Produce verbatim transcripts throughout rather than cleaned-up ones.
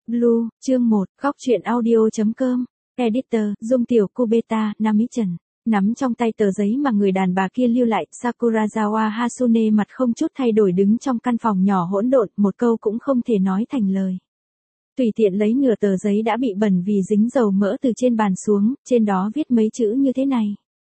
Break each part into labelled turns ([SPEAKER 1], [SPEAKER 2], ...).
[SPEAKER 1] Blue, chương một, góc truyện audio.com, Editor, Dung Tiểu Kubeta, Nam Ý Trần. Nắm trong tay tờ giấy mà người đàn bà kia lưu lại, Sakurazawa Hasune mặt không chút thay đổi đứng trong căn phòng nhỏ hỗn độn, một câu cũng không thể nói thành lời. Tùy tiện lấy nửa tờ giấy đã bị bẩn vì dính dầu mỡ từ trên bàn xuống, trên đó viết mấy chữ như thế này.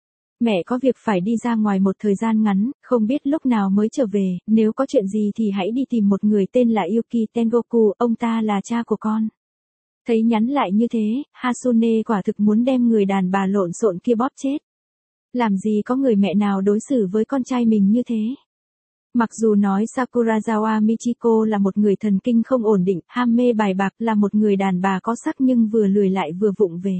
[SPEAKER 1] Mẹ có việc phải đi ra ngoài một thời gian ngắn, không biết lúc nào mới trở về, nếu có chuyện gì thì hãy đi tìm một người tên là Yuki Tengoku, ông ta là cha của con. Thấy nhắn lại như thế, Hasune quả thực muốn đem người đàn bà lộn xộn kia bóp chết. Làm gì có người mẹ nào đối xử với con trai mình như thế. Mặc dù nói Sakurazawa Michiko là một người thần kinh không ổn định, ham mê bài bạc, là một người đàn bà có sắc nhưng vừa lười lại vừa vụng về.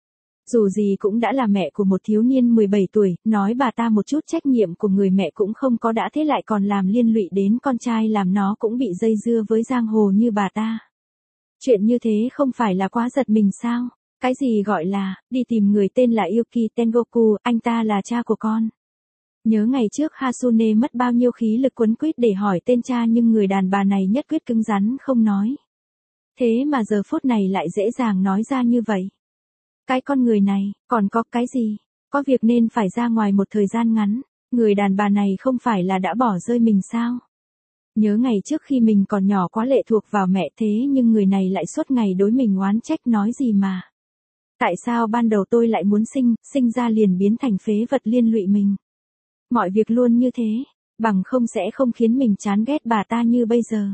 [SPEAKER 1] Dù gì cũng đã là mẹ của một thiếu niên mười bảy tuổi, nói bà ta một chút trách nhiệm của người mẹ cũng không có đã thế lại còn làm liên lụy đến con trai làm nó cũng bị dây dưa với giang hồ như bà ta. Chuyện như thế không phải là quá giật mình sao? Cái gì gọi là, đi tìm người tên là Yuki Tengoku, anh ta là cha của con. Nhớ ngày trước Hasune mất bao nhiêu khí lực quấn quýt để hỏi tên cha nhưng người đàn bà này nhất quyết cứng rắn không nói. Thế mà giờ phút này lại dễ dàng nói ra như vậy. Cái con người này, còn có cái gì? Có việc nên phải ra ngoài một thời gian ngắn. Người đàn bà này không phải là đã bỏ rơi mình sao? Nhớ ngày trước khi mình còn nhỏ quá lệ thuộc vào mẹ thế nhưng người này lại suốt ngày đối mình oán trách nói gì mà. Tại sao ban đầu tôi lại muốn sinh, sinh ra liền biến thành phế vật liên lụy mình? Mọi việc luôn như thế, bằng không sẽ không khiến mình chán ghét bà ta như bây giờ.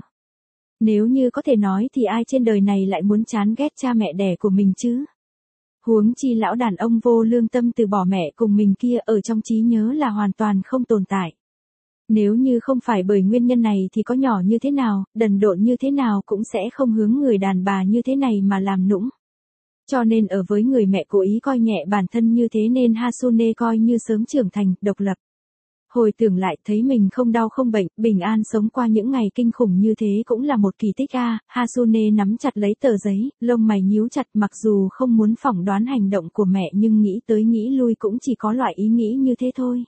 [SPEAKER 1] Nếu như có thể nói thì ai trên đời này lại muốn chán ghét cha mẹ đẻ của mình chứ? Huống chi lão đàn ông vô lương tâm từ bỏ mẹ cùng mình kia ở trong trí nhớ là hoàn toàn không tồn tại. Nếu như không phải bởi nguyên nhân này thì có nhỏ như thế nào, đần độn như thế nào cũng sẽ không hướng người đàn bà như thế này mà làm nũng. Cho nên ở với người mẹ cố ý coi nhẹ bản thân như thế nên Hasune coi như sớm trưởng thành, độc lập. Hồi tưởng lại thấy mình không đau không bệnh, bình an sống qua những ngày kinh khủng như thế cũng là một kỳ tích a. Hasune nắm chặt lấy tờ giấy, lông mày nhíu chặt mặc dù không muốn phỏng đoán hành động của mẹ nhưng nghĩ tới nghĩ lui cũng chỉ có loại ý nghĩ như thế thôi.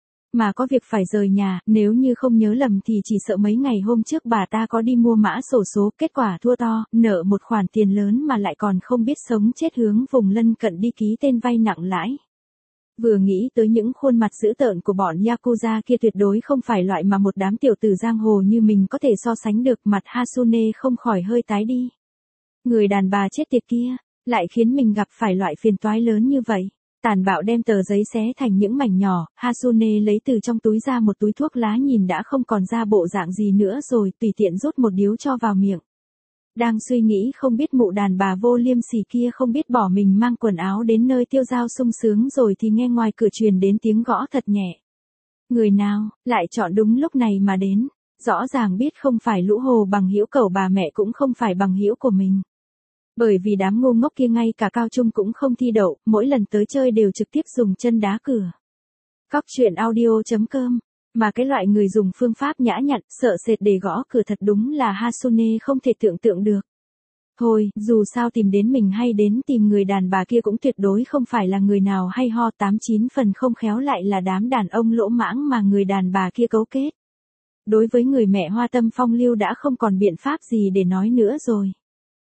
[SPEAKER 1] Mà có việc phải rời nhà, nếu như không nhớ lầm thì chỉ sợ mấy ngày hôm trước bà ta có đi mua mã xổ số, kết quả thua to, nợ một khoản tiền lớn mà lại còn không biết sống chết hướng vùng lân cận đi ký tên vay nặng lãi. Vừa nghĩ tới những khuôn mặt dữ tợn của bọn Yakuza kia tuyệt đối không phải loại mà một đám tiểu tử giang hồ như mình có thể so sánh được, mặt Hasune không khỏi hơi tái đi. Người đàn bà chết tiệt kia, lại khiến mình gặp phải loại phiền toái lớn như vậy. Tàn bạo đem tờ giấy xé thành những mảnh nhỏ, Hasune lấy từ trong túi ra một túi thuốc lá nhìn đã không còn ra bộ dạng gì nữa rồi, tùy tiện rút một điếu cho vào miệng. Đang suy nghĩ không biết mụ đàn bà vô liêm sỉ kia không biết bỏ mình mang quần áo đến nơi tiêu dao sung sướng rồi thì nghe ngoài cửa truyền đến tiếng gõ thật nhẹ. Người nào, lại chọn đúng lúc này mà đến, rõ ràng biết không phải lũ hồ bằng hữu cẩu bà mẹ cũng không phải bằng hữu của mình. Bởi vì đám ngu ngốc kia ngay cả cao trung cũng không thi đậu, mỗi lần tới chơi đều trực tiếp dùng chân đá cửa. Góc truyện audio.com, mà cái loại người dùng phương pháp nhã nhặn, sợ sệt để gõ cửa thật đúng là Hasune không thể tưởng tượng được. Thôi, dù sao tìm đến mình hay đến tìm người đàn bà kia cũng tuyệt đối không phải là người nào hay ho, tám chín phần không khéo lại là đám đàn ông lỗ mãng mà người đàn bà kia cấu kết. Đối với người mẹ hoa tâm phong lưu đã không còn biện pháp gì để nói nữa rồi.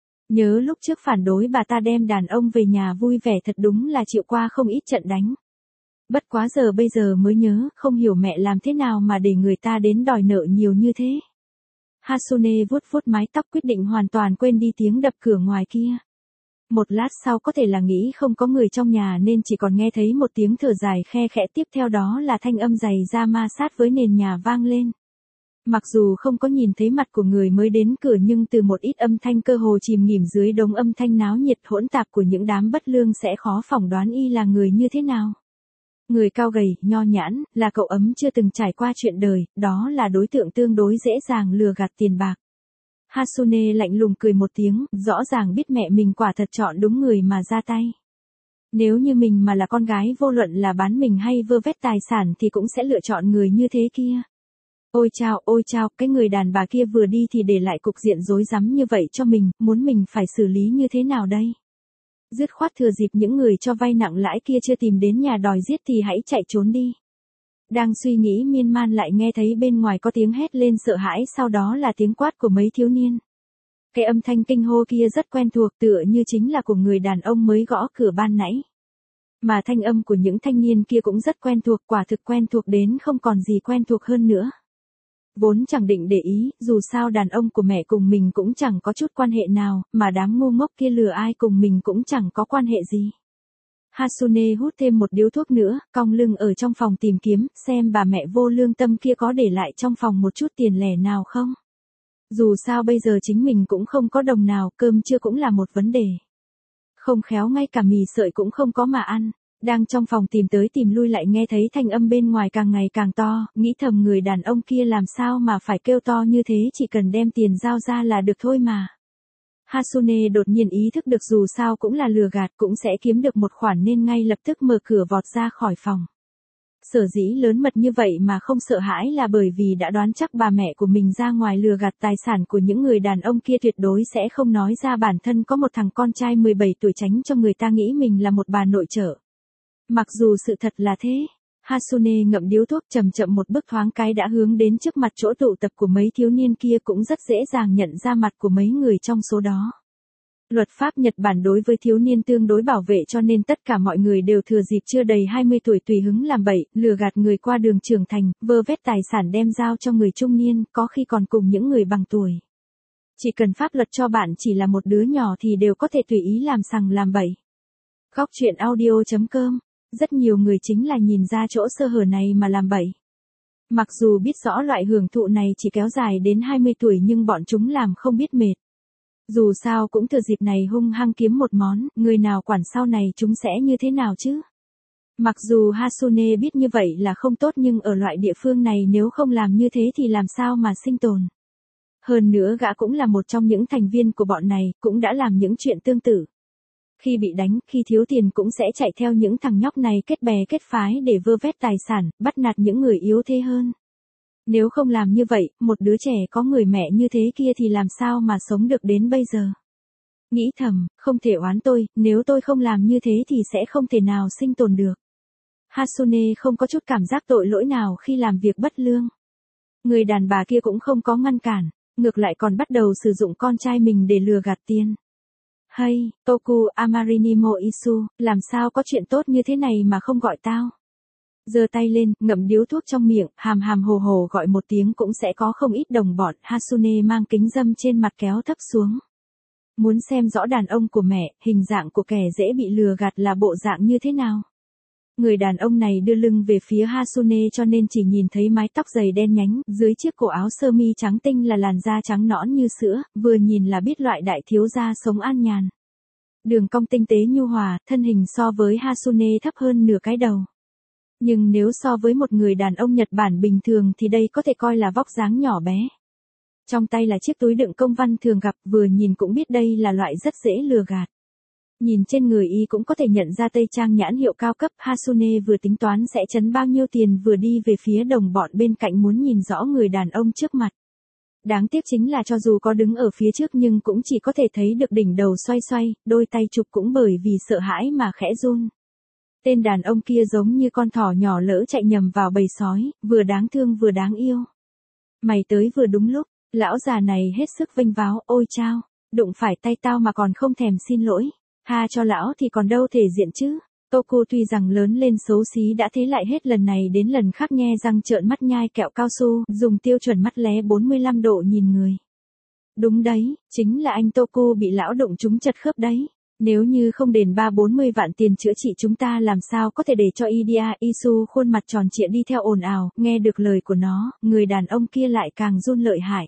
[SPEAKER 1] Nhớ lúc trước phản đối bà ta đem đàn ông về nhà vui vẻ thật đúng là chịu qua không ít trận đánh. Bất quá giờ bây giờ mới nhớ, không hiểu mẹ làm thế nào mà để người ta đến đòi nợ nhiều như thế. Hasune vuốt vuốt mái tóc quyết định hoàn toàn quên đi tiếng đập cửa ngoài kia. Một lát sau có thể là nghĩ không có người trong nhà nên chỉ còn nghe thấy một tiếng thở dài khe khẽ, tiếp theo đó là thanh âm giày da ma sát với nền nhà vang lên. Mặc dù không có nhìn thấy mặt của người mới đến cửa nhưng từ một ít âm thanh cơ hồ chìm nghỉm dưới đống âm thanh náo nhiệt hỗn tạp của những đám bất lương sẽ khó phỏng đoán y là người như thế nào. Người cao gầy, nho nhãn, là cậu ấm chưa từng trải qua chuyện đời, đó là đối tượng tương đối dễ dàng lừa gạt tiền bạc. Hasune lạnh lùng cười một tiếng, rõ ràng biết mẹ mình quả thật chọn đúng người mà ra tay. Nếu như mình mà là con gái vô luận là bán mình hay vơ vét tài sản thì cũng sẽ lựa chọn người như thế kia. Ôi chao, ôi chao, cái người đàn bà kia vừa đi thì để lại cục diện rối rắm như vậy cho mình, muốn mình phải xử lý như thế nào đây? Dứt khoát thừa dịp những người cho vay nặng lãi kia chưa tìm đến nhà đòi giết thì hãy chạy trốn đi. Đang suy nghĩ miên man lại nghe thấy bên ngoài có tiếng hét lên sợ hãi, sau đó là tiếng quát của mấy thiếu niên. Cái âm thanh kinh hô kia rất quen thuộc, tựa như chính là của người đàn ông mới gõ cửa ban nãy. Mà thanh âm của những thanh niên kia cũng rất quen thuộc, quả thực quen thuộc đến không còn gì quen thuộc hơn nữa. Vốn chẳng định để ý, dù sao đàn ông của mẹ cùng mình cũng chẳng có chút quan hệ nào, mà đám ngu ngốc kia lừa ai cùng mình cũng chẳng có quan hệ gì. Hasune hút thêm một điếu thuốc nữa, cong lưng ở trong phòng tìm kiếm, xem bà mẹ vô lương tâm kia có để lại trong phòng một chút tiền lẻ nào không. Dù sao bây giờ chính mình cũng không có đồng nào, cơm trưa cũng là một vấn đề. Không khéo ngay cả mì sợi cũng không có mà ăn. Đang trong phòng tìm tới tìm lui lại nghe thấy thanh âm bên ngoài càng ngày càng to, nghĩ thầm người đàn ông kia làm sao mà phải kêu to như thế, chỉ cần đem tiền giao ra là được thôi mà. Hasune đột nhiên ý thức được dù sao cũng là lừa gạt, cũng sẽ kiếm được một khoản nên ngay lập tức mở cửa vọt ra khỏi phòng. Sở dĩ lớn mật như vậy mà không sợ hãi là bởi vì đã đoán chắc bà mẹ của mình ra ngoài lừa gạt tài sản của những người đàn ông kia tuyệt đối sẽ không nói ra bản thân có một thằng con trai mười bảy tuổi tránh cho người ta nghĩ mình là một bà nội trợ. Mặc dù sự thật là thế, Hasune ngậm điếu thuốc chậm chậm một bước thoáng cái đã hướng đến trước mặt chỗ tụ tập của mấy thiếu niên kia, cũng rất dễ dàng nhận ra mặt của mấy người trong số đó. Luật pháp Nhật Bản đối với thiếu niên tương đối bảo vệ cho nên tất cả mọi người đều thừa dịp chưa đầy hai mươi tuổi tùy hứng làm bậy, lừa gạt người qua đường trưởng thành, vơ vét tài sản đem giao cho người trung niên, có khi còn cùng những người bằng tuổi. Chỉ cần pháp luật cho bạn chỉ là một đứa nhỏ thì đều có thể tùy ý làm sằng làm bậy. Góc truyện audio chấm com. Rất nhiều người chính là nhìn ra chỗ sơ hở này mà làm bậy. Mặc dù biết rõ loại hưởng thụ này chỉ kéo dài đến hai mươi tuổi nhưng bọn chúng làm không biết mệt. Dù sao cũng thừa dịp này hung hăng kiếm một món, người nào quản sau này chúng sẽ như thế nào chứ. Mặc dù Hasune biết như vậy là không tốt nhưng ở loại địa phương này nếu không làm như thế thì làm sao mà sinh tồn. Hơn nữa gã cũng là một trong những thành viên của bọn này, cũng đã làm những chuyện tương tự. Khi bị đánh, khi thiếu tiền cũng sẽ chạy theo những thằng nhóc này kết bè kết phái để vơ vét tài sản, bắt nạt những người yếu thế hơn. Nếu không làm như vậy, một đứa trẻ có người mẹ như thế kia thì làm sao mà sống được đến bây giờ. Nghĩ thầm, không thể oán tôi, nếu tôi không làm như thế thì sẽ không thể nào sinh tồn được. Hasune không có chút cảm giác tội lỗi nào khi làm việc bất lương. Người đàn bà kia cũng không có ngăn cản, ngược lại còn bắt đầu sử dụng con trai mình để lừa gạt tiền. Hay, Toku Amarinimo Isu, làm sao có chuyện tốt như thế này mà không gọi tao? Giơ tay lên, ngậm điếu thuốc trong miệng, hàm hàm hồ hồ gọi một tiếng cũng sẽ có không ít đồng bọn. Hasune mang kính râm trên mặt kéo thấp xuống. Muốn xem rõ đàn ông của mẹ, hình dạng của kẻ dễ bị lừa gạt là bộ dạng như thế nào? Người đàn ông này đưa lưng về phía Hasune cho nên chỉ nhìn thấy mái tóc dày đen nhánh, dưới chiếc cổ áo sơ mi trắng tinh là làn da trắng nõn như sữa, vừa nhìn là biết loại đại thiếu gia sống an nhàn. Đường cong tinh tế nhu hòa, thân hình so với Hasune thấp hơn nửa cái đầu. Nhưng nếu so với một người đàn ông Nhật Bản bình thường thì đây có thể coi là vóc dáng nhỏ bé. Trong tay là chiếc túi đựng công văn thường gặp, vừa nhìn cũng biết đây là loại rất dễ lừa gạt. Nhìn trên người y cũng có thể nhận ra tây trang nhãn hiệu cao cấp. Hasune vừa tính toán sẽ trấn bao nhiêu tiền vừa đi về phía đồng bọn bên cạnh muốn nhìn rõ người đàn ông trước mặt. Đáng tiếc chính là cho dù có đứng ở phía trước nhưng cũng chỉ có thể thấy được đỉnh đầu xoay xoay, đôi tay chụp cũng bởi vì sợ hãi mà khẽ run. Tên đàn ông kia giống như con thỏ nhỏ lỡ chạy nhầm vào bầy sói, vừa đáng thương vừa đáng yêu. Mày tới vừa đúng lúc, lão già này hết sức vênh váo, ôi chao, đụng phải tay tao mà còn không thèm xin lỗi. Tha cho lão thì còn đâu thể diện chứ. Toku tuy rằng lớn lên xấu xí đã thế lại hết lần này đến lần khác nhe răng trợn mắt nhai kẹo cao su, dùng tiêu chuẩn mắt lé bốn mươi lăm độ nhìn người. Đúng đấy, chính là anh Toku bị lão đụng trúng chật khớp đấy. Nếu như không đền ba bốn mươi vạn tiền chữa trị chúng ta làm sao có thể để cho Idia Isu khuôn mặt tròn trịa đi theo ồn ào. Nghe được lời của nó, người đàn ông kia lại càng run lợi hại.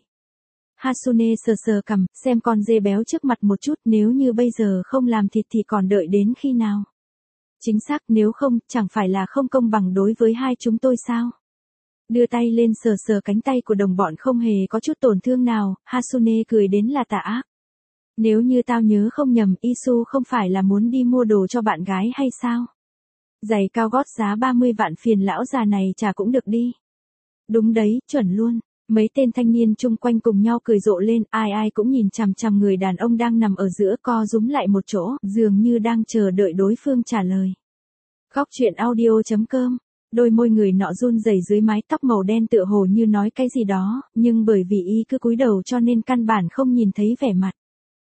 [SPEAKER 1] Hasune sờ sờ cằm, xem con dê béo trước mặt một chút, nếu như bây giờ không làm thịt thì còn đợi đến khi nào? Chính xác, nếu không, chẳng phải là không công bằng đối với hai chúng tôi sao? Đưa tay lên sờ sờ cánh tay của đồng bọn không hề có chút tổn thương nào, Hasune cười đến là tà ác. Nếu như tao nhớ không nhầm, Isu không phải là muốn đi mua đồ cho bạn gái hay sao? Giày cao gót giá ba mươi vạn phiền lão già này trả cũng được đi. Đúng đấy, chuẩn luôn. Mấy tên thanh niên chung quanh cùng nhau cười rộ lên, ai ai cũng nhìn chằm chằm người đàn ông đang nằm ở giữa co rúm lại một chỗ, dường như đang chờ đợi đối phương trả lời. Góc truyện audio chấm com Đôi môi người nọ run rẩy dưới mái tóc màu đen tựa hồ như nói cái gì đó, nhưng bởi vì y cứ cúi đầu cho nên căn bản không nhìn thấy vẻ mặt.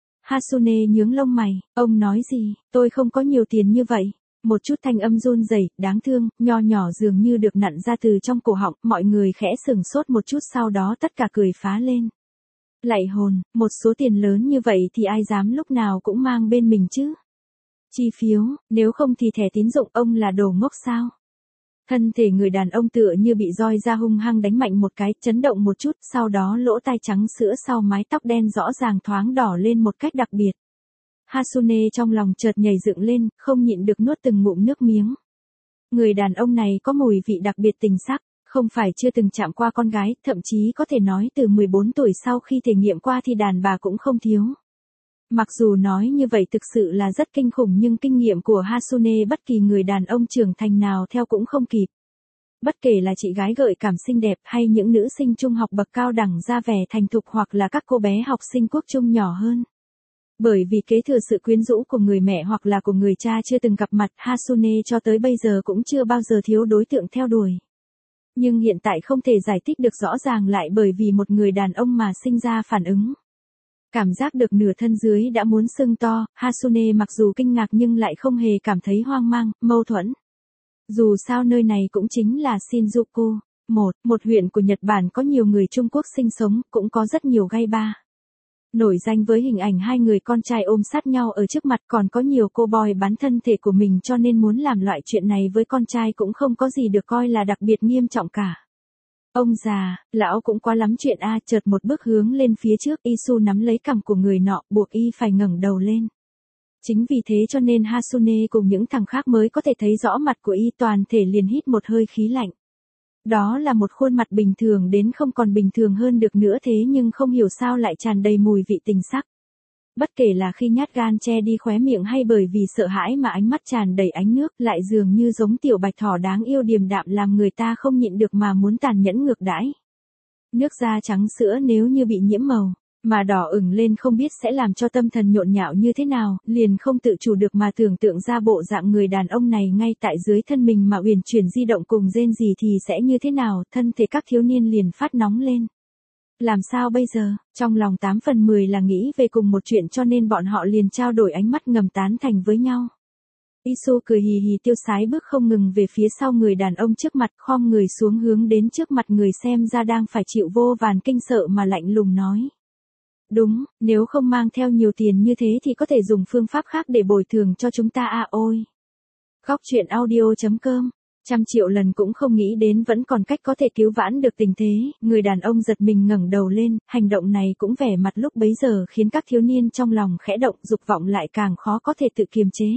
[SPEAKER 1] Hasune nhướng lông mày, ông nói gì, tôi không có nhiều tiền như vậy. Một chút thanh âm run rẩy, đáng thương, nho nhỏ dường như được nặn ra từ trong cổ họng, mọi người khẽ sừng sốt một chút sau đó tất cả cười phá lên. Lạy hồn, một số tiền lớn như vậy thì ai dám lúc nào cũng mang bên mình chứ? Chi phiếu, nếu không thì thẻ tín dụng, ông là đồ ngốc sao? Thân thể người đàn ông tựa như bị roi da hung hăng đánh mạnh một cái, chấn động một chút, sau đó lỗ tai trắng sữa sau mái tóc đen rõ ràng thoáng đỏ lên một cách đặc biệt. Hasune trong lòng chợt nhảy dựng lên, không nhịn được nuốt từng ngụm nước miếng. Người đàn ông này có mùi vị đặc biệt tình sắc, không phải chưa từng chạm qua con gái, thậm chí có thể nói từ mười bốn tuổi sau khi thể nghiệm qua thì đàn bà cũng không thiếu. Mặc dù nói như vậy thực sự là rất kinh khủng nhưng kinh nghiệm của Hasune bất kỳ người đàn ông trưởng thành nào theo cũng không kịp. Bất kể là chị gái gợi cảm xinh đẹp hay những nữ sinh trung học bậc cao đẳng ra vẻ thành thục hoặc là các cô bé học sinh quốc trung nhỏ hơn. Bởi vì kế thừa sự quyến rũ của người mẹ hoặc là của người cha chưa từng gặp mặt, Hasune cho tới bây giờ cũng chưa bao giờ thiếu đối tượng theo đuổi. Nhưng hiện tại không thể giải thích được rõ ràng lại bởi vì một người đàn ông mà sinh ra phản ứng. Cảm giác được nửa thân dưới đã muốn sưng to, Hasune mặc dù kinh ngạc nhưng lại không hề cảm thấy hoang mang, mâu thuẫn. Dù sao nơi này cũng chính là Shinjuku, một, một huyện của Nhật Bản có nhiều người Trung Quốc sinh sống, cũng có rất nhiều gay bar. Nổi danh với hình ảnh hai người con trai ôm sát nhau ở trước mặt, còn có nhiều cô boy bán thân thể của mình cho nên muốn làm loại chuyện này với con trai cũng không có gì được coi là đặc biệt nghiêm trọng cả. Ông già, lão cũng quá lắm chuyện a, chợt một bước hướng lên phía trước, Isu nắm lấy cằm của người nọ, buộc y phải ngẩng đầu lên. Chính vì thế cho nên Hasune cùng những thằng khác mới có thể thấy rõ mặt của y, toàn thể liền hít một hơi khí lạnh. Đó là một khuôn mặt bình thường đến không còn bình thường hơn được nữa thế nhưng không hiểu sao lại tràn đầy mùi vị tình sắc. Bất kể là khi nhát gan che đi khóe miệng hay bởi vì sợ hãi mà ánh mắt tràn đầy ánh nước lại dường như giống tiểu bạch thỏ đáng yêu điềm đạm làm người ta không nhịn được mà muốn tàn nhẫn ngược đãi. Nước da trắng sữa nếu như bị nhiễm màu, mà đỏ ửng lên không biết sẽ làm cho tâm thần nhộn nhạo như thế nào, liền không tự chủ được mà tưởng tượng ra bộ dạng người đàn ông này ngay tại dưới thân mình mà uyển chuyển di động cùng rên rỉ thì sẽ như thế nào, thân thể các thiếu niên liền phát nóng lên. Làm sao bây giờ, trong lòng tám phần mười là nghĩ về cùng một chuyện cho nên bọn họ liền trao đổi ánh mắt ngầm tán thành với nhau. Isu cười hì hì tiêu sái bước không ngừng về phía sau người đàn ông trước mặt, khom người xuống hướng đến trước mặt người xem ra đang phải chịu vô vàn kinh sợ mà lạnh lùng nói. Đúng, nếu không mang theo nhiều tiền như thế thì có thể dùng phương pháp khác để bồi thường cho chúng ta à ôi. Góc truyện audio chấm com. Trăm triệu lần cũng không nghĩ đến vẫn còn cách có thể cứu vãn được tình thế, người đàn ông giật mình ngẩng đầu lên, hành động này cũng vẻ mặt lúc bấy giờ khiến các thiếu niên trong lòng khẽ động, dục vọng lại càng khó có thể tự kiềm chế.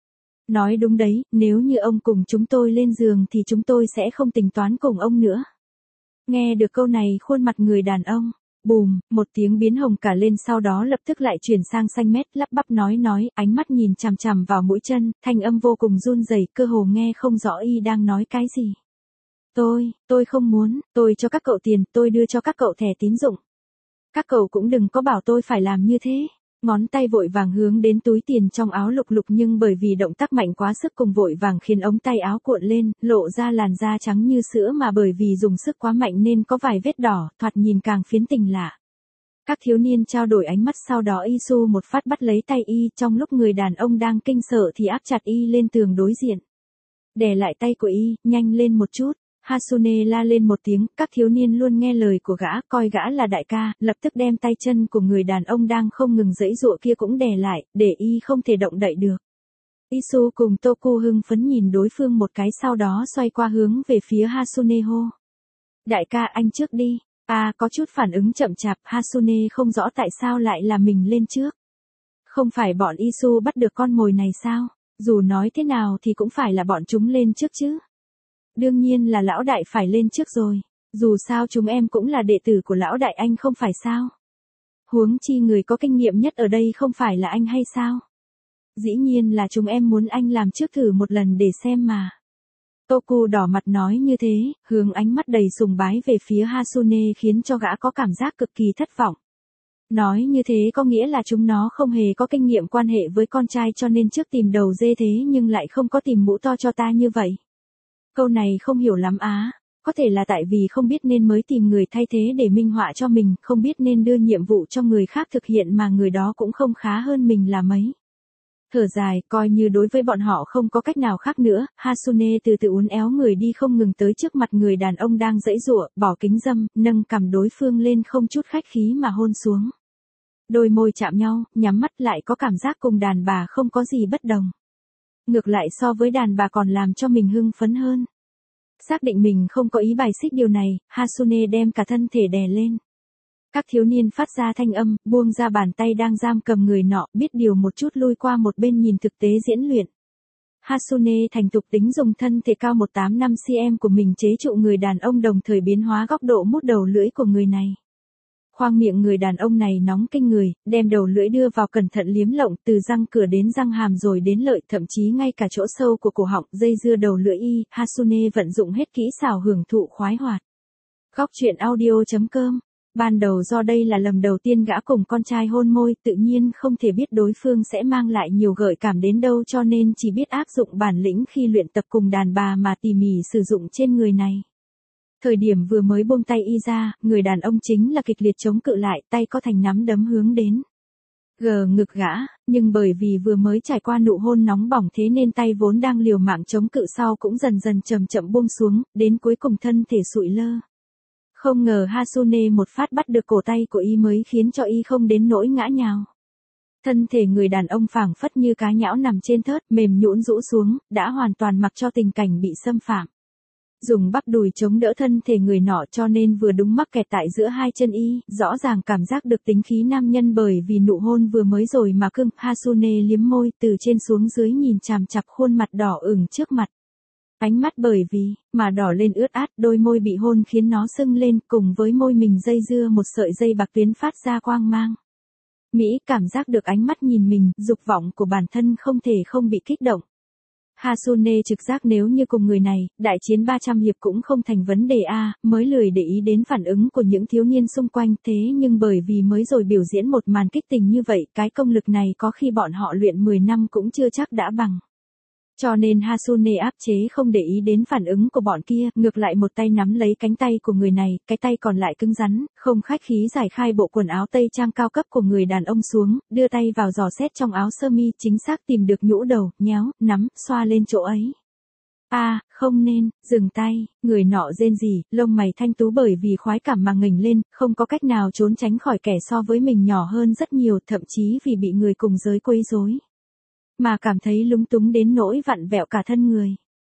[SPEAKER 1] Nói đúng đấy, nếu như ông cùng chúng tôi lên giường thì chúng tôi sẽ không tính toán cùng ông nữa. Nghe được câu này khuôn mặt người đàn ông, bùm, một tiếng biến hồng cả lên sau đó lập tức lại chuyển sang xanh mét, lắp bắp nói nói, ánh mắt nhìn chằm chằm vào mũi chân, thanh âm vô cùng run rẩy, cơ hồ nghe không rõ y đang nói cái gì. Tôi, tôi không muốn, tôi cho các cậu tiền, tôi đưa cho các cậu thẻ tín dụng. Các cậu cũng đừng có bảo tôi phải làm như thế. Ngón tay vội vàng hướng đến túi tiền trong áo lục lục nhưng bởi vì động tác mạnh quá sức cùng vội vàng khiến ống tay áo cuộn lên, lộ ra làn da trắng như sữa mà bởi vì dùng sức quá mạnh nên có vài vết đỏ, thoạt nhìn càng phiến tình lạ. Các thiếu niên trao đổi ánh mắt sau đó Isu một phát bắt lấy tay y trong lúc người đàn ông đang kinh sợ thì áp chặt y lên tường đối diện. Đè lại tay của y, nhanh lên một chút. Hasune la lên một tiếng, các thiếu niên luôn nghe lời của gã, coi gã là đại ca, lập tức đem tay chân của người đàn ông đang không ngừng giãy giụa kia cũng đè lại, để y không thể động đậy được. Isu cùng Toku hưng phấn nhìn đối phương một cái sau đó xoay qua hướng về phía Hasune hô. Đại ca anh trước đi. À có chút phản ứng chậm chạp, Hasune không rõ tại sao lại là mình lên trước. Không phải bọn Isu bắt được con mồi này sao? Dù nói thế nào thì cũng phải là bọn chúng lên trước chứ. Đương nhiên là lão đại phải lên trước rồi, dù sao chúng em cũng là đệ tử của lão đại anh không phải sao. Huống chi người có kinh nghiệm nhất ở đây không phải là anh hay sao. Dĩ nhiên là chúng em muốn anh làm trước thử một lần để xem mà. Toku đỏ mặt nói như thế, hướng ánh mắt đầy sùng bái về phía Hasune khiến cho gã có cảm giác cực kỳ thất vọng. Nói như thế có nghĩa là chúng nó không hề có kinh nghiệm quan hệ với con trai cho nên trước tìm đầu dê thế nhưng lại không có tìm mũ to cho ta như vậy. Câu này không hiểu lắm á, có thể là tại vì không biết nên mới tìm người thay thế để minh họa cho mình, không biết nên đưa nhiệm vụ cho người khác thực hiện mà người đó cũng không khá hơn mình là mấy. Thở dài, coi như đối với bọn họ không có cách nào khác nữa, Hasune từ từ uốn éo người đi không ngừng tới trước mặt người đàn ông đang giãy giụa, bỏ kính râm, nâng cằm đối phương lên không chút khách khí mà hôn xuống. Đôi môi chạm nhau, nhắm mắt lại có cảm giác cùng đàn bà không có gì bất đồng. Ngược lại so với đàn bà còn làm cho mình hưng phấn hơn. Xác định mình không có ý bài xích điều này, Hasune đem cả thân thể đè lên. Các thiếu niên phát ra thanh âm, buông ra bàn tay đang giam cầm người nọ, biết điều một chút lui qua một bên nhìn thực tế diễn luyện. Hasune thành thục tính dùng thân thể cao một tám năm xăng-ti-mét của mình chế trụ người đàn ông, đồng thời biến hóa góc độ mút đầu lưỡi của người này. Khoang miệng người đàn ông này nóng kinh người, đem đầu lưỡi đưa vào cẩn thận liếm lộng từ răng cửa đến răng hàm rồi đến lợi, thậm chí ngay cả chỗ sâu của cổ họng, dây dưa đầu lưỡi y, Hasune vận dụng hết kỹ xảo hưởng thụ khoái hoạt. Góc truyện audio chấm com. Ban đầu do đây là lần đầu tiên gã cùng con trai hôn môi, tự nhiên không thể biết đối phương sẽ mang lại nhiều gợi cảm đến đâu, cho nên chỉ biết áp dụng bản lĩnh khi luyện tập cùng đàn bà mà tỉ mỉ sử dụng trên người này. Thời điểm vừa mới buông tay y ra, người đàn ông chính là kịch liệt chống cự lại, tay có thành nắm đấm hướng đến gờ ngực gã, nhưng bởi vì vừa mới trải qua nụ hôn nóng bỏng thế nên tay vốn đang liều mạng chống cự sau cũng dần dần chậm chậm buông xuống, đến cuối cùng thân thể sụi lơ. Không ngờ Hasune một phát bắt được cổ tay của y mới khiến cho y không đến nỗi ngã nhào. Thân thể người đàn ông phảng phất như cá nhão nằm trên thớt, mềm nhũn rũ xuống, đã hoàn toàn mặc cho tình cảnh bị xâm phạm. Dùng bắp đùi chống đỡ thân thể người nọ cho nên vừa đúng mắc kẹt tại giữa hai chân y, rõ ràng cảm giác được tính khí nam nhân bởi vì nụ hôn vừa mới rồi mà cưng. Hasune liếm môi từ trên xuống dưới nhìn chằm chằm khuôn mặt đỏ ửng trước mặt. Ánh mắt bởi vì mà đỏ lên ướt át, đôi môi bị hôn khiến nó sưng lên, cùng với môi mình dây dưa một sợi dây bạc tuyến phát ra quang mang. Mỹ cảm giác được ánh mắt nhìn mình, dục vọng của bản thân không thể không bị kích động. Hasune trực giác nếu như cùng người này, đại chiến ba trăm hiệp cũng không thành vấn đề a, mới lười để ý đến phản ứng của những thiếu niên xung quanh, thế nhưng bởi vì mới rồi biểu diễn một màn kích tình như vậy, cái công lực này có khi bọn họ luyện mười năm cũng chưa chắc đã bằng. Cho nên Hasune áp chế không để ý đến phản ứng của bọn kia, ngược lại một tay nắm lấy cánh tay của người này, cái tay còn lại cứng rắn, không khách khí giải khai bộ quần áo tây trang cao cấp của người đàn ông xuống, đưa tay vào dò xét trong áo sơ mi, chính xác tìm được nhũ đầu, nhéo, nắm, xoa lên chỗ ấy. A, à, không nên, dừng tay, người nọ rên rỉ, lông mày thanh tú bởi vì khoái cảm mà ngẩng lên, không có cách nào trốn tránh khỏi kẻ so với mình nhỏ hơn rất nhiều, thậm chí vì bị người cùng giới quấy rối mà cảm thấy lúng túng đến nỗi vặn vẹo cả thân người.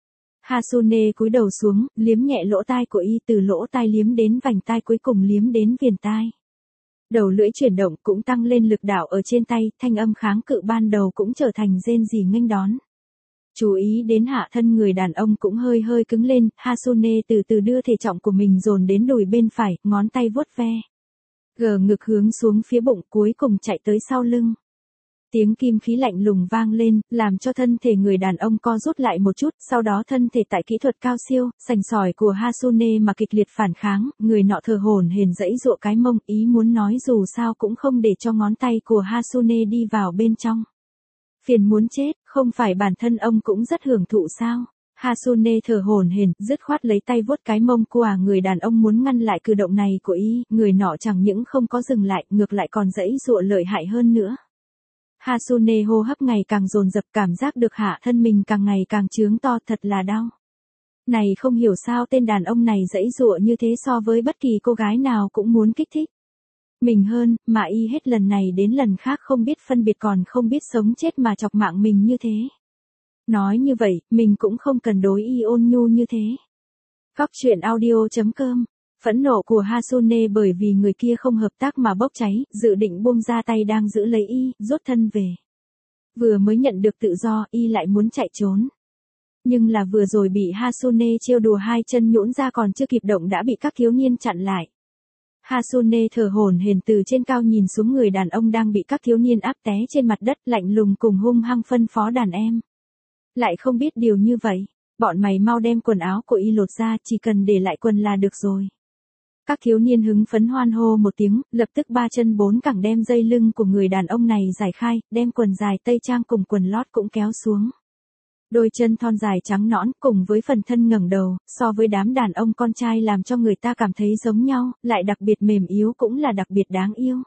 [SPEAKER 1] Hasune cúi đầu xuống, liếm nhẹ lỗ tai của y, từ lỗ tai liếm đến vành tai, cuối cùng liếm đến viền tai. Đầu lưỡi chuyển động cũng tăng lên lực đạo ở trên tay, thanh âm kháng cự ban đầu cũng trở thành rên rỉ nghênh đón. Chú ý đến hạ thân người đàn ông cũng hơi hơi cứng lên, Hasune từ từ đưa thể trọng của mình dồn đến đùi bên phải, ngón tay vuốt ve. Gờ ngực hướng xuống phía bụng, cuối cùng chạy tới sau lưng. Tiếng kim khí lạnh lùng vang lên, làm cho thân thể người đàn ông co rút lại một chút, sau đó thân thể tại kỹ thuật cao siêu, sành sỏi của Hasune mà kịch liệt phản kháng, người nọ thở hổn hển giãy giụa cái mông, ý muốn nói dù sao cũng không để cho ngón tay của Hasune đi vào bên trong. Phiền muốn chết, không phải bản thân ông cũng rất hưởng thụ sao? Hasune thở hổn hển, dứt khoát lấy tay vuốt cái mông của người đàn ông muốn ngăn lại cử động này của y, người nọ chẳng những không có dừng lại, ngược lại còn giãy giụa lợi hại hơn nữa. Hasune hô hấp ngày càng dồn dập, cảm giác được hạ thân mình càng ngày càng trướng to, thật là đau. Này không hiểu sao tên đàn ông này giãy giụa như thế, so với bất kỳ cô gái nào cũng muốn kích thích mình hơn, mà y hết lần này đến lần khác không biết phân biệt, còn không biết sống chết mà chọc mạng mình như thế. Nói như vậy, mình cũng không cần đối y ôn nhu như thế. Góc truyện audio chấm com. Phẫn nộ của Hasune bởi vì người kia không hợp tác mà bốc cháy, dự định buông ra tay đang giữ lấy y, rút thân về. Vừa mới nhận được tự do, y lại muốn chạy trốn. Nhưng là vừa rồi bị Hasune trêu đùa, hai chân nhũn ra còn chưa kịp động đã bị các thiếu niên chặn lại. Hasune thở hổn hển từ trên cao nhìn xuống người đàn ông đang bị các thiếu niên áp té trên mặt đất, lạnh lùng cùng hung hăng phân phó đàn em. Lại không biết điều như vậy, bọn mày mau đem quần áo của y lột ra, chỉ cần để lại quần là được rồi. Các thiếu niên hứng phấn hoan hô một tiếng, lập tức ba chân bốn cẳng đem dây lưng của người đàn ông này giải khai, đem quần dài tây trang cùng quần lót cũng kéo xuống. Đôi chân thon dài trắng nõn cùng với phần thân ngẩng đầu, so với đám đàn ông con trai làm cho người ta cảm thấy giống nhau, lại đặc biệt mềm yếu cũng là đặc biệt đáng yêu.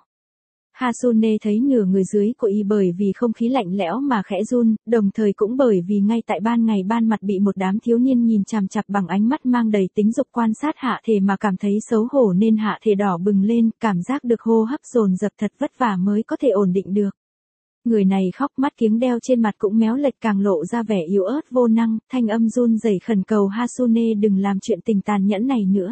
[SPEAKER 1] Hasune thấy nửa người dưới của y bởi vì không khí lạnh lẽo mà khẽ run, đồng thời cũng bởi vì ngay tại ban ngày ban mặt bị một đám thiếu niên nhìn chằm chằm bằng ánh mắt mang đầy tính dục quan sát hạ thể mà cảm thấy xấu hổ nên hạ thể đỏ bừng lên, cảm giác được hô hấp dồn dập thật vất vả mới có thể ổn định được. Người này khóc, mắt kiếng đeo trên mặt cũng méo lệch càng lộ ra vẻ yếu ớt vô năng, thanh âm run rẩy khẩn cầu Hasune đừng làm chuyện tình tàn nhẫn này nữa.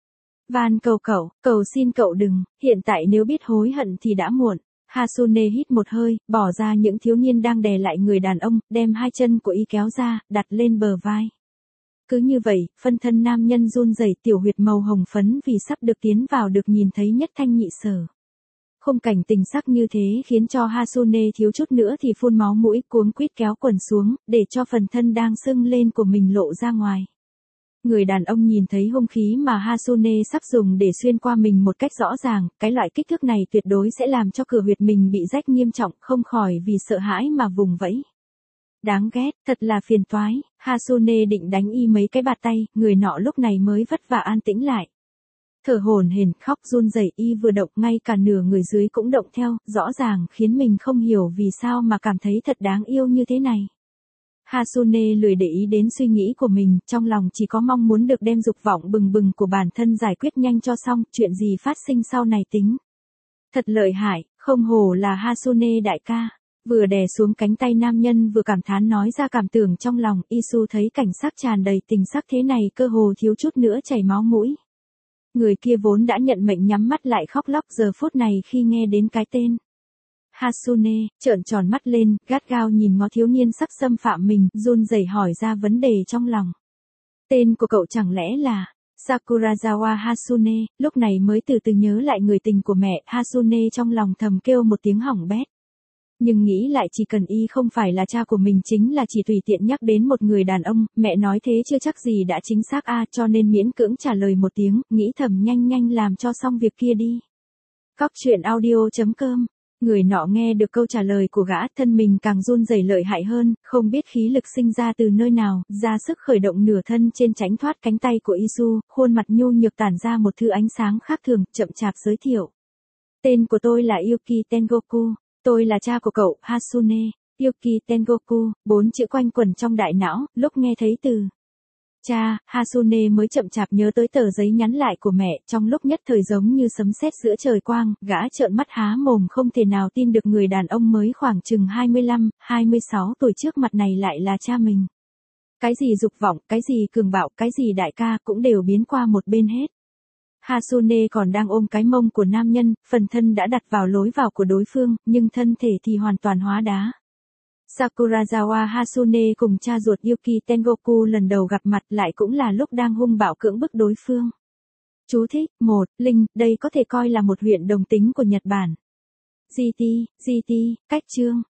[SPEAKER 1] Van cầu cậu, cầu xin cậu đừng, hiện tại nếu biết hối hận thì đã muộn. Hasune hít một hơi, bỏ ra những thiếu niên đang đè lại người đàn ông, đem hai chân của y kéo ra, đặt lên bờ vai. Cứ như vậy, phân thân nam nhân run rẩy, tiểu huyệt màu hồng phấn vì sắp được tiến vào được nhìn thấy nhất thanh nhị sở. Khung cảnh tình sắc như thế khiến cho Hasune thiếu chút nữa thì phun máu mũi, cuống quýt kéo quần xuống, để cho phần thân đang sưng lên của mình lộ ra ngoài. Người đàn ông nhìn thấy hung khí mà Hasune sắp dùng để xuyên qua mình một cách rõ ràng, cái loại kích thước này tuyệt đối sẽ làm cho cửa huyệt mình bị rách nghiêm trọng, không khỏi vì sợ hãi mà vùng vẫy. Đáng ghét, thật là phiền toái, Hasune định đánh y mấy cái bạt tay, người nọ lúc này mới vất vả an tĩnh lại. Thở hổn hển, khóc run rẩy, y vừa động ngay cả nửa người dưới cũng động theo, rõ ràng khiến mình không hiểu vì sao mà cảm thấy thật đáng yêu như thế này. Hasune lười để ý đến suy nghĩ của mình, trong lòng chỉ có mong muốn được đem dục vọng bừng bừng của bản thân giải quyết nhanh cho xong, chuyện gì phát sinh sau này tính. Thật lợi hại, không hổ là Hasune đại ca. Vừa đè xuống cánh tay nam nhân vừa cảm thán nói ra cảm tưởng trong lòng, Isu thấy cảnh sắc tràn đầy tình sắc thế này cơ hồ thiếu chút nữa chảy máu mũi. Người kia vốn đã nhận mệnh nhắm mắt lại khóc lóc giờ phút này khi nghe đến cái tên Hasune, trợn tròn mắt lên, gắt gao nhìn ngó thiếu niên sắp xâm phạm mình, run rẩy hỏi ra vấn đề trong lòng. Tên của cậu chẳng lẽ là Sakurazawa Hasune, lúc này mới từ từ nhớ lại người tình của mẹ, Hasune trong lòng thầm kêu một tiếng hỏng bét. Nhưng nghĩ lại chỉ cần y không phải là cha của mình chính là chỉ tùy tiện nhắc đến một người đàn ông, mẹ nói thế chưa chắc gì đã chính xác a, cho nên miễn cưỡng trả lời một tiếng, nghĩ thầm nhanh nhanh làm cho xong việc kia đi. Cóc truyện audio chấm com. Người nọ nghe được câu trả lời của gã, thân mình càng run rẩy lợi hại hơn, không biết khí lực sinh ra từ nơi nào, ra sức khởi động nửa thân trên tránh thoát cánh tay của Isu, khuôn mặt nhu nhược tản ra một thứ ánh sáng khác thường, chậm chạp giới thiệu. Tên của tôi là Yuki Tengoku. Tôi là cha của cậu, Hasune. Yuki Tengoku, bốn chữ quanh quẩn trong đại não, lúc nghe thấy từ cha, Hasune mới chậm chạp nhớ tới tờ giấy nhắn lại của mẹ, trong lúc nhất thời giống như sấm sét giữa trời quang, gã trợn mắt há mồm không thể nào tin được người đàn ông mới khoảng chừng hai mươi lăm, hai mươi sáu tuổi trước mặt này lại là cha mình. Cái gì dục vọng, cái gì cường bạo, cái gì đại ca cũng đều biến qua một bên hết. Hasune còn đang ôm cái mông của nam nhân, phần thân đã đặt vào lối vào của đối phương, nhưng thân thể thì hoàn toàn hóa đá. Sakurazawa Hasune cùng cha ruột Yuki Tengoku lần đầu gặp mặt lại cũng là lúc đang hung bạo cưỡng bức đối phương. Chú thích, một, Linh, đây có thể coi là một huyện đồng tính của Nhật Bản. giê tê, giê tê, cách chương.